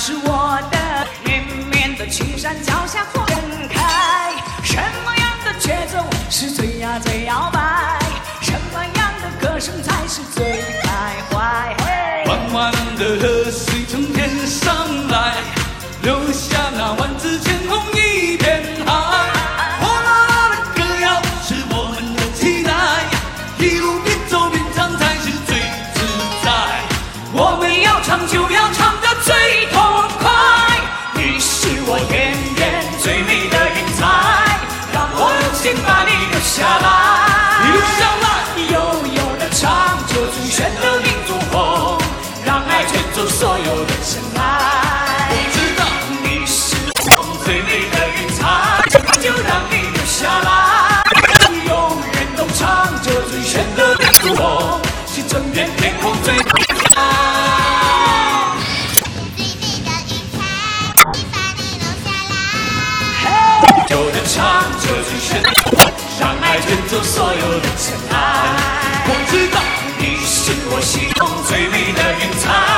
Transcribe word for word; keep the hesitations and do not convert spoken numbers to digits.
是我的。绵绵的青山脚下花正开，什么样的节奏是最呀最摇摆？什么样的歌声才是最开怀？ 弯弯的河水从天上来，留下那万紫千红一片海。哗啦啦的歌谣是我们的期待，一路边走边唱才是最自在。 我们要唱就要唱得最痛快，你是我天边最美的云彩，让我用心把你留下来， 留下来， 悠悠的唱着最炫的民族风，让爱卷走所有的尘埃。 我知道你是我最美的云彩，就让你留下来，永远都唱着最炫的民族风，是整片天空最美的。唱着最炫的风，让爱卷走所有的尘埃。 我知道你是我心中最美的云彩。